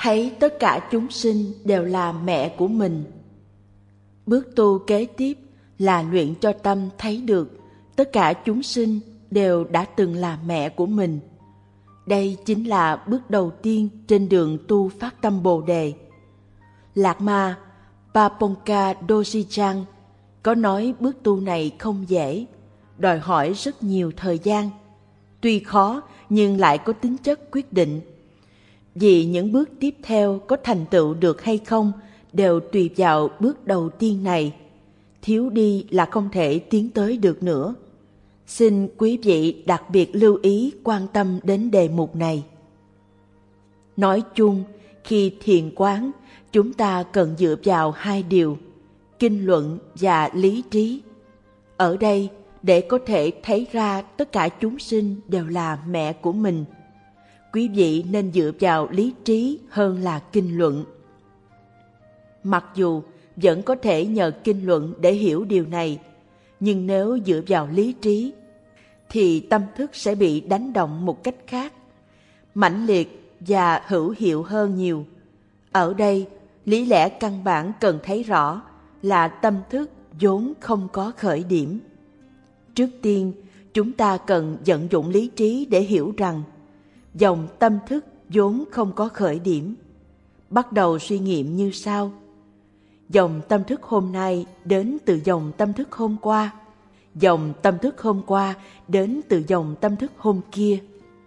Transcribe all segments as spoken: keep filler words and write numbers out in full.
thấy tất cả chúng sinh đều là mẹ của mình. Bước tu kế tiếp là luyện cho tâm thấy được tất cả chúng sinh đều đã từng là mẹ của mình. Đây chính là bước đầu tiên trên đường tu phát tâm Bồ Đề. Lạc Ma Paponka Dosijang có nói bước tu này không dễ, đòi hỏi rất nhiều thời gian. Tuy khó nhưng lại có tính chất quyết định. Vì những bước tiếp theo có thành tựu được hay không đều tùy vào bước đầu tiên này. Thiếu đi là không thể tiến tới được nữa. Xin quý vị đặc biệt lưu ý quan tâm đến đề mục này. Nói chung, khi thiền quán, chúng ta cần dựa vào hai điều, kinh luận và lý trí. Ở đây, để có thể thấy ra tất cả chúng sinh đều là mẹ của mình, quý vị nên dựa vào lý trí hơn là kinh luận. Mặc dù vẫn có thể nhờ kinh luận để hiểu điều này, nhưng nếu dựa vào lý trí, thì tâm thức sẽ bị đánh động một cách khác, mãnh liệt và hữu hiệu hơn nhiều. Ở đây, lý lẽ căn bản cần thấy rõ là tâm thức vốn không có khởi điểm. Trước tiên, chúng ta cần vận dụng lý trí để hiểu rằng dòng tâm thức vốn không có khởi điểm. Bắt đầu suy nghiệm như sau. Dòng tâm thức hôm nay đến từ dòng tâm thức hôm qua. Dòng tâm thức hôm qua đến từ dòng tâm thức hôm kia.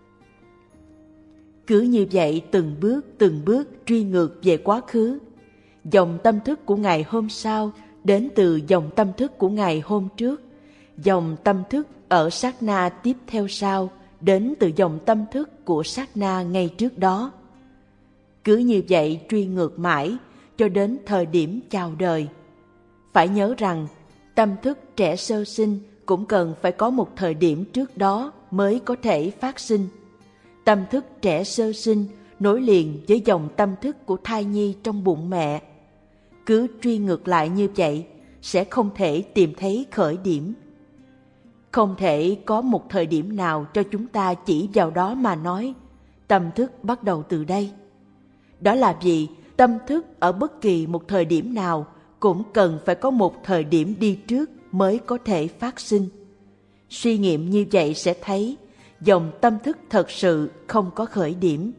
Cứ như vậy từng bước từng bước truy ngược về quá khứ. Dòng tâm thức của ngày hôm sau đến từ dòng tâm thức của ngày hôm trước. Dòng tâm thức ở sát na tiếp theo sau đến từ dòng tâm thức của sát na ngay trước đó. Cứ như vậy truy ngược mãi cho đến thời điểm chào đời. Phải nhớ rằng tâm thức trẻ sơ sinh cũng cần phải có một thời điểm trước đó mới có thể phát sinh. Tâm thức trẻ sơ sinh nối liền với dòng tâm thức của thai nhi trong bụng mẹ. Cứ truy ngược lại như vậy sẽ không thể tìm thấy khởi điểm. Không thể có một thời điểm nào cho chúng ta chỉ vào đó mà nói tâm thức bắt đầu từ đây. Đó là vì tâm thức ở bất kỳ một thời điểm nào cũng cần phải có một thời điểm đi trước mới có thể phát sinh. Suy nghiệm như vậy sẽ thấy dòng tâm thức thật sự không có khởi điểm.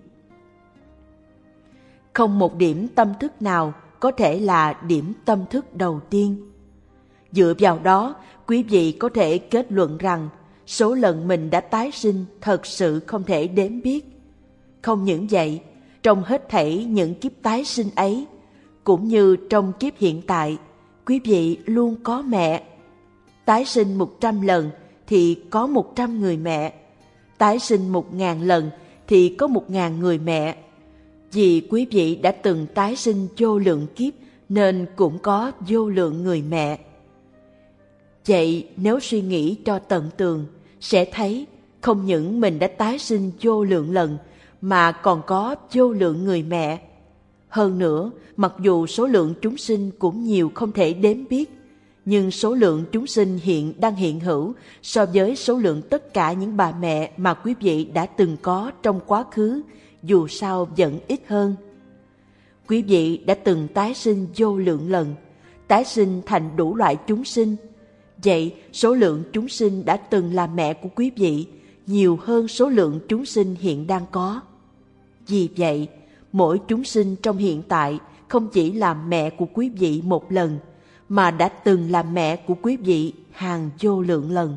Không một điểm tâm thức nào có thể là điểm tâm thức đầu tiên. Dựa vào đó, quý vị có thể kết luận rằng số lần mình đã tái sinh thật sự không thể đếm biết. Không những vậy, trong hết thảy những kiếp tái sinh ấy, cũng như trong kiếp hiện tại, quý vị luôn có mẹ. Tái sinh một trăm lần thì có một trăm người mẹ. Tái sinh một ngàn lần thì có một ngàn người mẹ. Vì quý vị đã từng tái sinh vô lượng kiếp nên cũng có vô lượng người mẹ. Vậy nếu suy nghĩ cho tận tường, sẽ thấy không những mình đã tái sinh vô lượng lần mà còn có vô lượng người mẹ. Hơn nữa, mặc dù số lượng chúng sinh cũng nhiều không thể đếm biết, nhưng số lượng chúng sinh hiện đang hiện hữu so với số lượng tất cả những bà mẹ mà quý vị đã từng có trong quá khứ, dù sao vẫn ít hơn. Quý vị đã từng tái sinh vô lượng lần, tái sinh thành đủ loại chúng sinh. Vậy số lượng chúng sinh đã từng là mẹ của quý vị nhiều hơn số lượng chúng sinh hiện đang có. Vì vậy, mỗi chúng sinh trong hiện tại không chỉ là mẹ của quý vị một lần, mà đã từng là mẹ của quý vị hàng vô lượng lần.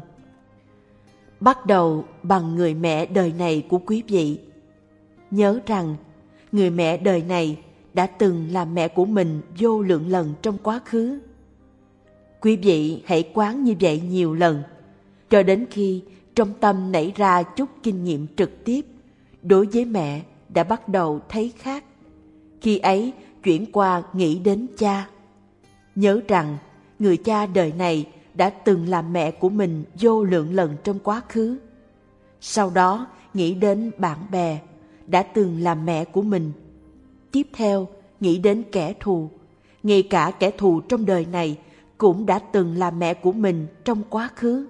Bắt đầu bằng người mẹ đời này của quý vị. Nhớ rằng, người mẹ đời này đã từng là mẹ của mình vô lượng lần trong quá khứ. Quý vị hãy quán như vậy nhiều lần, cho đến khi trong tâm nảy ra chút kinh nghiệm trực tiếp, đối với mẹ đã bắt đầu thấy khác. Khi ấy chuyển qua nghĩ đến cha. Nhớ rằng người cha đời này đã từng là mẹ của mình vô lượng lần trong quá khứ. Sau đó nghĩ đến bạn bè đã từng là mẹ của mình. Tiếp theo nghĩ đến kẻ thù, ngay cả kẻ thù trong đời này cũng đã từng là mẹ của mình trong quá khứ.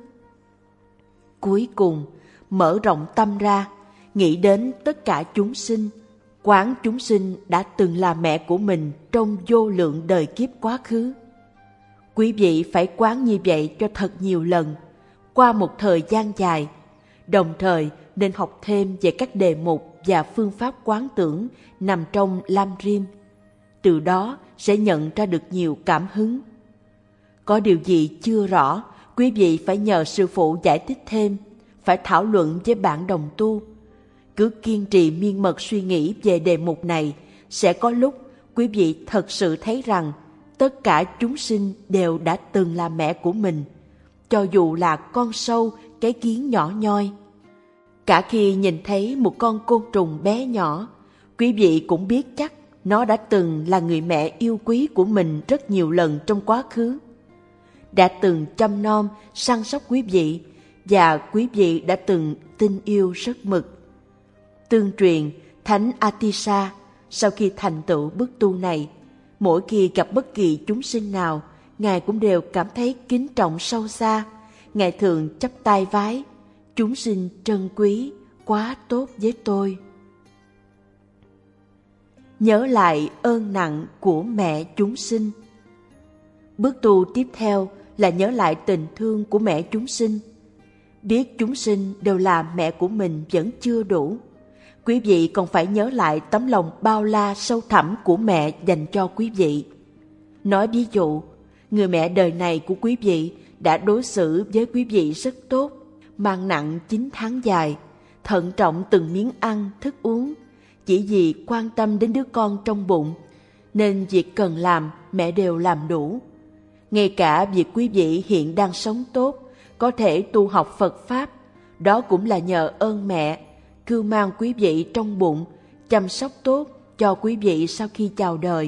Cuối cùng mở rộng tâm ra, nghĩ đến tất cả chúng sinh. quán chúng sinh đã từng là mẹ của mình trong vô lượng đời kiếp quá khứ. Quý vị phải quán như vậy cho thật nhiều lần, qua một thời gian dài. Đồng thời nên học thêm về các đề mục và phương pháp quán tưởng nằm trong Lam Rim. Từ đó sẽ nhận ra được nhiều cảm hứng. Có điều gì chưa rõ, quý vị phải nhờ sư phụ giải thích thêm, phải thảo luận với bạn đồng tu. Cứ kiên trì miên mật suy nghĩ về đề mục này, sẽ có lúc quý vị thật sự thấy rằng tất cả chúng sinh đều đã từng là mẹ của mình, cho dù là con sâu, cái kiến nhỏ nhoi. Cả khi nhìn thấy một con côn trùng bé nhỏ, quý vị cũng biết chắc nó đã từng là người mẹ yêu quý của mình rất nhiều lần trong quá khứ. Đã từng chăm nom, săn sóc quý vị, và quý vị đã từng tin yêu rất mực. Tương truyền, Thánh Atisa sau khi thành tựu bước tu này, mỗi khi gặp bất kỳ chúng sinh nào, Ngài cũng đều cảm thấy kính trọng sâu xa. Ngài thường chắp tay vái: chúng sinh trân quý, quá tốt với tôi. Nhớ lại ơn nặng của mẹ chúng sinh. Bước tu tiếp theo là nhớ lại tình thương của mẹ chúng sinh. Biết chúng sinh đều là mẹ của mình vẫn chưa đủ. Quý vị còn phải nhớ lại tấm lòng bao la sâu thẳm của mẹ dành cho quý vị. Nói ví dụ, người mẹ đời này của quý vị đã đối xử với quý vị rất tốt, mang nặng chín tháng dài, thận trọng từng miếng ăn, thức uống, chỉ vì quan tâm đến đứa con trong bụng, nên việc cần làm mẹ đều làm đủ. Ngay cả việc quý vị hiện đang sống tốt, có thể tu học Phật Pháp, đó cũng là nhờ ơn mẹ, cưu mang quý vị trong bụng, chăm sóc tốt cho quý vị sau khi chào đời.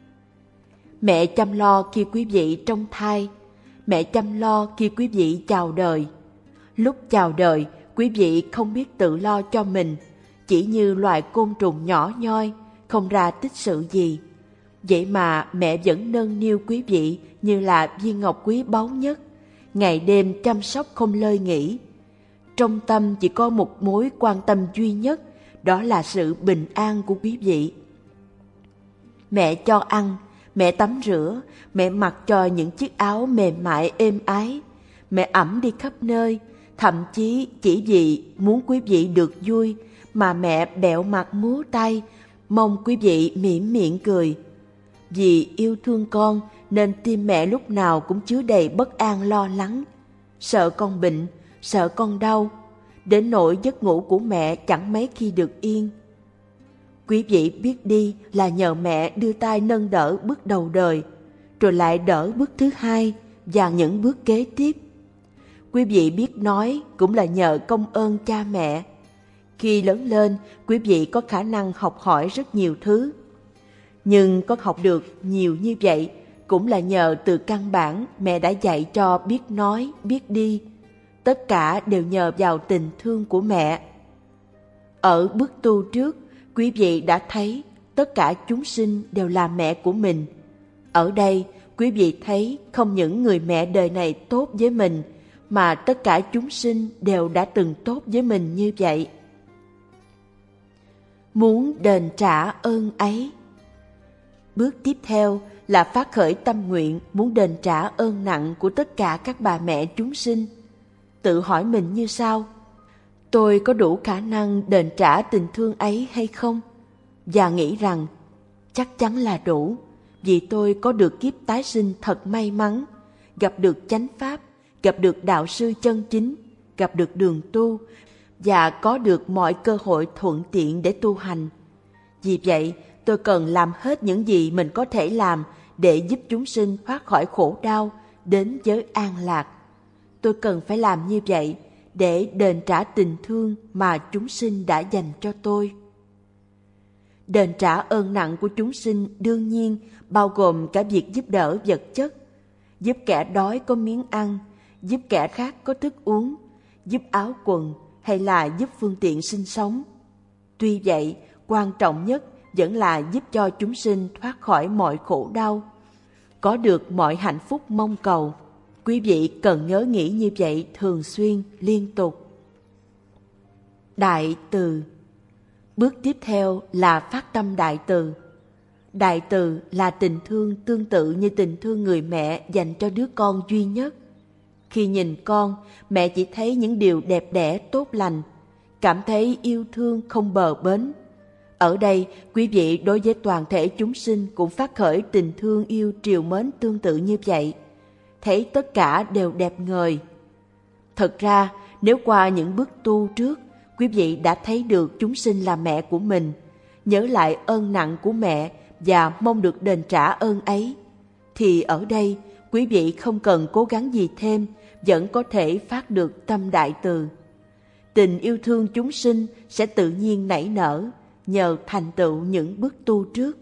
Mẹ chăm lo khi quý vị trong thai, mẹ chăm lo khi quý vị chào đời. Lúc chào đời, quý vị không biết tự lo cho mình, chỉ như loài côn trùng nhỏ nhoi, không ra tích sự gì. Vậy mà mẹ vẫn nâng niu quý vị như là viên ngọc quý báu nhất, ngày đêm chăm sóc không lơi nghỉ. Trong tâm chỉ có một mối quan tâm duy nhất, đó là sự bình an của quý vị. Mẹ cho ăn, mẹ tắm rửa, mẹ mặc cho những chiếc áo mềm mại êm ái, mẹ ẵm đi khắp nơi, thậm chí chỉ vì muốn quý vị được vui mà mẹ bẹo mặt múa tay, mong quý vị mỉm miệng cười. Vì yêu thương con nên tim mẹ lúc nào cũng chứa đầy bất an lo lắng, sợ con bệnh, sợ con đau, đến nỗi giấc ngủ của mẹ chẳng mấy khi được yên. Quý vị biết đi là nhờ mẹ đưa tay nâng đỡ bước đầu đời, rồi lại đỡ bước thứ hai và những bước kế tiếp. Quý vị biết nói cũng là nhờ công ơn cha mẹ. Khi lớn lên, quý vị có khả năng học hỏi rất nhiều thứ. Nhưng có học được nhiều như vậy cũng là nhờ từ căn bản mẹ đã dạy cho biết nói, biết đi. Tất cả đều nhờ vào tình thương của mẹ. Ở bước tu trước, quý vị đã thấy tất cả chúng sinh đều là mẹ của mình. Ở đây, quý vị thấy không những người mẹ đời này tốt với mình, mà tất cả chúng sinh đều đã từng tốt với mình như vậy. Muốn đền trả ơn ấy. Bước tiếp theo là phát khởi tâm nguyện muốn đền trả ơn nặng của tất cả các bà mẹ chúng sinh. Tự hỏi mình như sau: tôi có đủ khả năng đền trả tình thương ấy hay không? Và nghĩ rằng chắc chắn là đủ, vì tôi có được kiếp tái sinh thật may mắn, gặp được chánh pháp, gặp được đạo sư chân chính, gặp được đường tu, và có được mọi cơ hội thuận tiện để tu hành. Vì vậy, tôi cần làm hết những gì mình có thể làm để giúp chúng sinh thoát khỏi khổ đau, đến với an lạc. Tôi cần phải làm như vậy để đền trả tình thương mà chúng sinh đã dành cho tôi. Đền trả ơn nặng của chúng sinh đương nhiên bao gồm cả việc giúp đỡ vật chất, giúp kẻ đói có miếng ăn, giúp kẻ khác có thức uống, giúp áo quần hay là giúp phương tiện sinh sống. Tuy vậy, quan trọng nhất vẫn là giúp cho chúng sinh thoát khỏi mọi khổ đau, có được mọi hạnh phúc mong cầu. Quý vị cần nhớ nghĩ như vậy thường xuyên, liên tục. Đại từ. Bước tiếp theo là phát tâm đại từ. Đại từ là tình thương tương tự như tình thương người mẹ dành cho đứa con duy nhất. Khi nhìn con, mẹ chỉ thấy những điều đẹp đẽ tốt lành, cảm thấy yêu thương không bờ bến. Ở đây, quý vị đối với toàn thể chúng sinh cũng phát khởi tình thương yêu trìu mến tương tự như vậy, thấy tất cả đều đẹp ngời. Thật ra, nếu qua những bước tu trước, quý vị đã thấy được chúng sinh là mẹ của mình, nhớ lại ơn nặng của mẹ và mong được đền trả ơn ấy, thì ở đây quý vị không cần cố gắng gì thêm, vẫn có thể phát được tâm đại từ. Tình yêu thương chúng sinh sẽ tự nhiên nảy nở nhờ thành tựu những bước tu trước.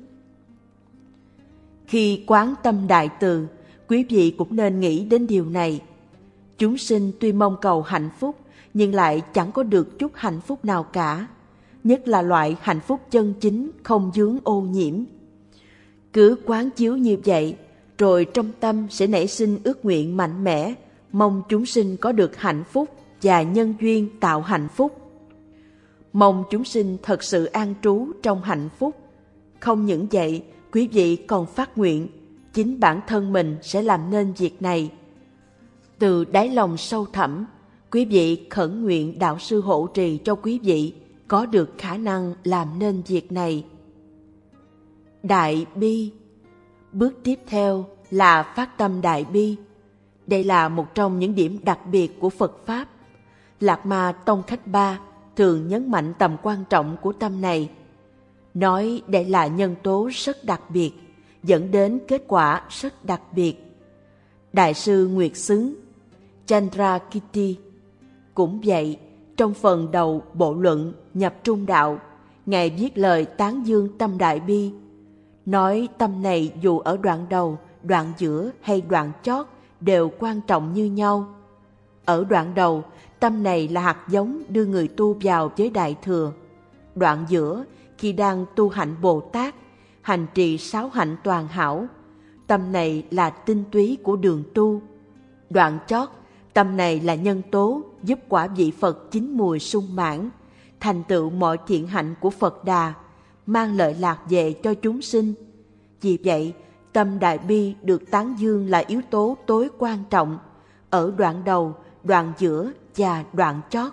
Khi quán tâm đại từ, quý vị cũng nên nghĩ đến điều này. Chúng sinh tuy mong cầu hạnh phúc, nhưng lại chẳng có được chút hạnh phúc nào cả, nhất là loại hạnh phúc chân chính không vướng ô nhiễm. Cứ quán chiếu như vậy, rồi trong tâm sẽ nảy sinh ước nguyện mạnh mẽ, mong chúng sinh có được hạnh phúc và nhân duyên tạo hạnh phúc. Mong chúng sinh thật sự an trú trong hạnh phúc. Không những vậy, quý vị còn phát nguyện, chính bản thân mình sẽ làm nên việc này. Từ đáy lòng sâu thẳm, quý vị khẩn nguyện đạo sư hộ trì cho quý vị có được khả năng làm nên việc này. Đại bi. Bước tiếp theo là phát tâm đại bi. Đây là một trong những điểm đặc biệt của Phật Pháp. Lạc Ma Tông Khách Ba thường nhấn mạnh tầm quan trọng của tâm này, nói đây là nhân tố rất đặc biệt, dẫn đến kết quả rất đặc biệt. Đại sư Nguyệt Xứng Chandrakirti cũng vậy, trong phần đầu bộ luận Nhập Trung Đạo, Ngài viết lời tán dương tâm đại bi, nói tâm này dù ở đoạn đầu, đoạn giữa hay đoạn chót đều quan trọng như nhau. Ở đoạn đầu, tâm này là hạt giống đưa người tu vào với Đại Thừa. Đoạn giữa, khi đang tu hạnh Bồ Tát, hành trì sáu hạnh toàn hảo, tâm này là tinh túy của đường tu. Đoạn chót, tâm này là nhân tố giúp quả vị Phật chín mùi sung mãn, thành tựu mọi thiện hạnh của Phật Đà, mang lợi lạc về cho chúng sinh. Vì vậy, tâm đại bi được tán dương là yếu tố tối quan trọng ở đoạn đầu, đoạn giữa và đoạn chót.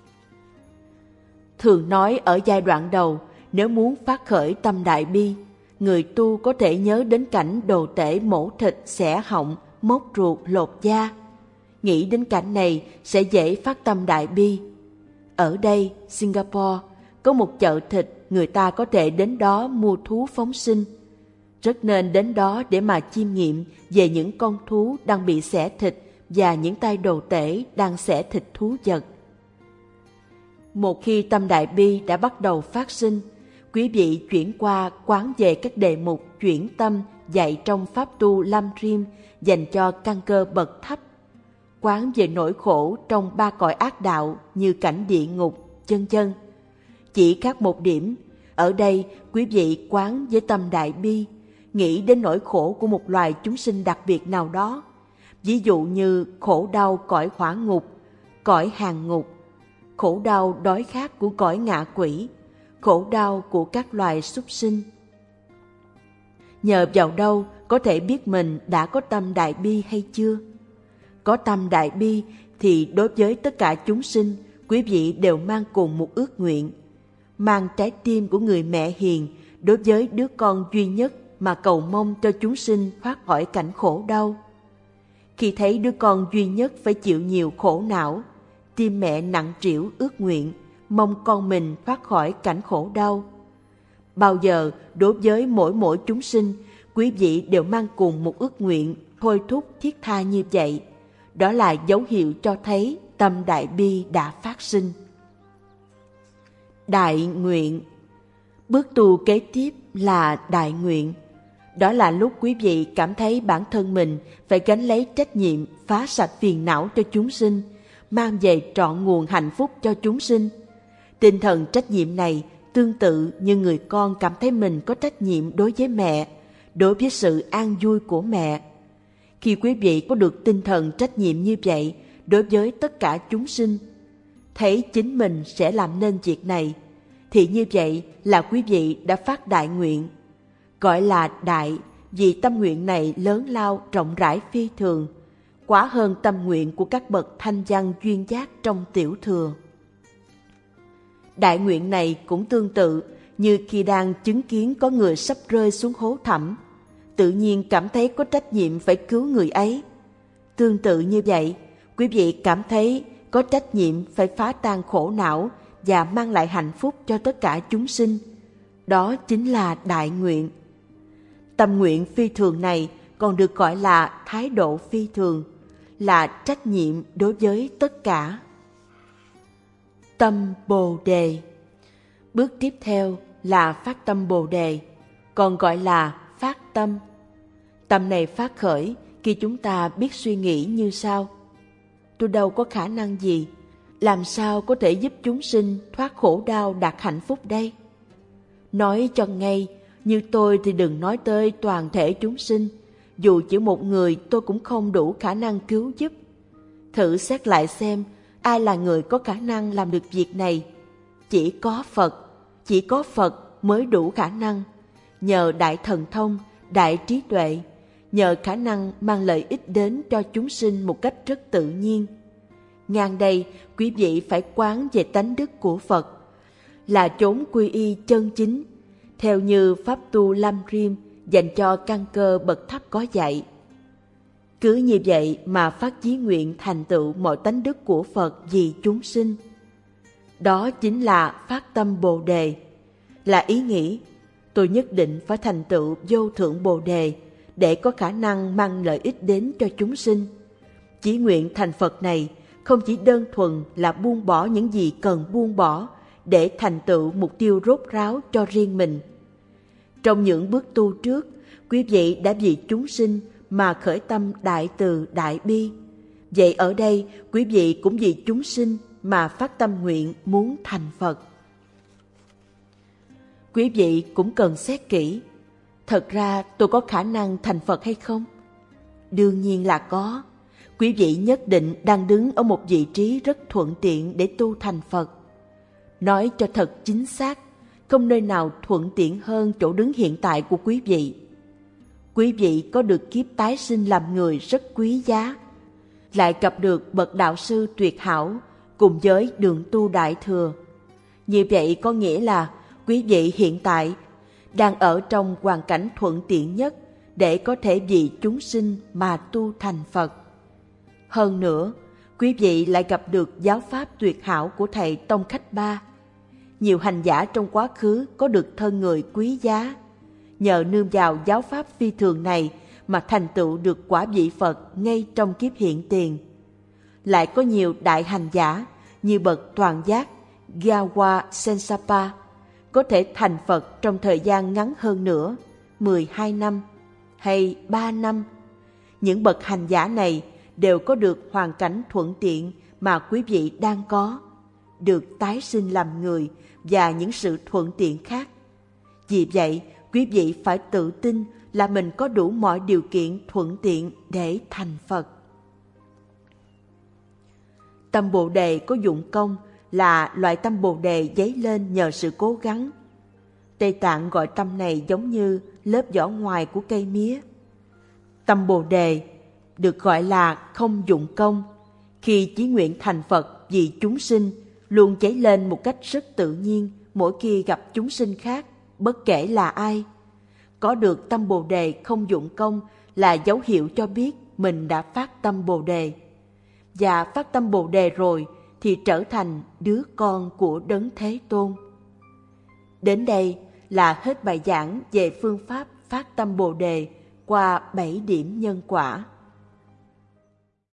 Thường nói ở giai đoạn đầu, nếu muốn phát khởi tâm đại bi, người tu có thể nhớ đến cảnh đồ tể mổ thịt, xẻ họng, móc ruột, lột da. Nghĩ đến cảnh này sẽ dễ phát tâm đại bi. Ở đây, Singapore, có một chợ thịt, người ta có thể đến đó mua thú phóng sinh. Rất nên đến đó để mà chiêm nghiệm về những con thú đang bị xẻ thịt và những tay đồ tể đang xẻ thịt thú vật. Một khi tâm đại bi đã bắt đầu phát sinh, quý vị chuyển qua quán về các đề mục chuyển tâm dạy trong pháp tu Lam Rim dành cho căn cơ bậc thấp. Quán về nỗi khổ trong ba cõi ác đạo như cảnh địa ngục, vân vân. Chỉ khác một điểm, ở đây quý vị quán với tâm đại bi, nghĩ đến nỗi khổ của một loài chúng sinh đặc biệt nào đó. Ví dụ như khổ đau cõi hỏa ngục, cõi hàng ngục, khổ đau đói khát của cõi ngạ quỷ, khổ đau của các loài súc sinh. Nhờ vào đâu có thể biết mình đã có tâm đại bi hay chưa? Có tâm đại bi thì đối với tất cả chúng sinh, quý vị đều mang cùng một ước nguyện, mang trái tim của người mẹ hiền đối với đứa con duy nhất mà cầu mong cho chúng sinh thoát khỏi cảnh khổ đau. Khi thấy đứa con duy nhất phải chịu nhiều khổ não, tim mẹ nặng trĩu ước nguyện, mong con mình thoát khỏi cảnh khổ đau. Bao giờ đối với mỗi mỗi chúng sinh, quý vị đều mang cùng một ước nguyện thôi thúc thiết tha như vậy. Đó là dấu hiệu cho thấy tâm đại bi đã phát sinh. Đại nguyện. Bước tu kế tiếp là đại nguyện. Đó là lúc quý vị cảm thấy bản thân mình phải gánh lấy trách nhiệm phá sạch phiền não cho chúng sinh, mang về trọn nguồn hạnh phúc cho chúng sinh. Tinh thần trách nhiệm này tương tự như người con cảm thấy mình có trách nhiệm đối với mẹ, đối với sự an vui của mẹ. Khi quý vị có được tinh thần trách nhiệm như vậy đối với tất cả chúng sinh, thấy chính mình sẽ làm nên việc này, thì như vậy là quý vị đã phát đại nguyện. Gọi là đại vì tâm nguyện này lớn lao rộng rãi phi thường, quá hơn tâm nguyện của các bậc thanh văn duyên giác trong tiểu thừa. Đại nguyện này cũng tương tự như khi đang chứng kiến có người sắp rơi xuống hố thẳm, tự nhiên cảm thấy có trách nhiệm phải cứu người ấy. Tương tự như vậy, quý vị cảm thấy có trách nhiệm phải phá tan khổ não và mang lại hạnh phúc cho tất cả chúng sinh. Đó chính là đại nguyện. Tâm nguyện phi thường này còn được gọi là thái độ phi thường, là trách nhiệm đối với tất cả. Tâm Bồ Đề. Bước tiếp theo là phát tâm Bồ Đề, còn gọi là phát tâm. Tâm này phát khởi khi chúng ta biết suy nghĩ như sau: tôi đâu có khả năng gì, làm sao có thể giúp chúng sinh thoát khổ đau đạt hạnh phúc đây? Nói cho ngay, như tôi thì đừng nói tới toàn thể chúng sinh, dù chỉ một người tôi cũng không đủ khả năng cứu giúp. Thử xét lại xem, ai là người có khả năng làm được việc này? Chỉ có Phật, chỉ có Phật mới đủ khả năng. Nhờ đại thần thông, đại trí tuệ, nhờ khả năng mang lợi ích đến cho chúng sinh một cách rất tự nhiên. Ngang đây, quý vị phải quán về tánh đức của Phật, là chốn quy y chân chính, theo như Pháp tu Lam Riêm dành cho căn cơ bậc thấp có dạy. Cứ như vậy mà phát chí nguyện thành tựu mọi tánh đức của Phật vì chúng sinh. Đó chính là phát tâm Bồ Đề, là ý nghĩ tôi nhất định phải thành tựu vô thượng Bồ Đề để có khả năng mang lợi ích đến cho chúng sinh. Chí nguyện thành Phật này không chỉ đơn thuần là buông bỏ những gì cần buông bỏ để thành tựu mục tiêu rốt ráo cho riêng mình. Trong những bước tu trước, quý vị đã vì chúng sinh mà khởi tâm đại từ đại bi. Vậy ở đây, quý vị cũng vì chúng sinh mà phát tâm nguyện muốn thành Phật. Quý vị cũng cần xét kỹ, thật ra tôi có khả năng thành Phật hay không? Đương nhiên là có. Quý vị nhất định đang đứng ở một vị trí rất thuận tiện để tu thành Phật. Nói cho thật chính xác, không nơi nào thuận tiện hơn chỗ đứng hiện tại của quý vị. Quý vị có được kiếp tái sinh làm người rất quý giá, lại gặp được bậc đạo sư tuyệt hảo cùng với đường tu đại thừa. Như vậy có nghĩa là quý vị hiện tại đang ở trong hoàn cảnh thuận tiện nhất để có thể vì chúng sinh mà tu thành Phật. Hơn nữa, quý vị lại gặp được giáo pháp tuyệt hảo của thầy Tông Khách Ba. Nhiều hành giả trong quá khứ có được thân người quý giá, nhờ nương vào giáo pháp phi thường này mà thành tựu được quả vị Phật ngay trong kiếp hiện tiền. Lại có nhiều đại hành giả như bậc toàn giác Gawa Sensapa có thể thành Phật trong thời gian ngắn hơn nữa, mười hai năm hay ba năm. Những bậc hành giả này đều có được hoàn cảnh thuận tiện mà quý vị đang có, được tái sinh làm người và những sự thuận tiện khác. Vì vậy, quý vị phải tự tin là mình có đủ mọi điều kiện thuận tiện để thành Phật. Tâm Bồ Đề có dụng công là loại tâm Bồ Đề dấy lên nhờ sự cố gắng. Tây Tạng gọi tâm này giống như lớp vỏ ngoài của cây mía. Tâm Bồ Đề được gọi là không dụng công khi chí nguyện thành Phật vì chúng sinh luôn dấy lên một cách rất tự nhiên mỗi khi gặp chúng sinh khác, bất kể là ai. Có được tâm Bồ Đề không dụng công là dấu hiệu cho biết mình đã phát tâm Bồ Đề. Và phát tâm Bồ Đề rồi thì trở thành đứa con của Đấng Thế Tôn. Đến đây là hết bài giảng về phương pháp phát tâm Bồ Đề qua bảy điểm nhân quả.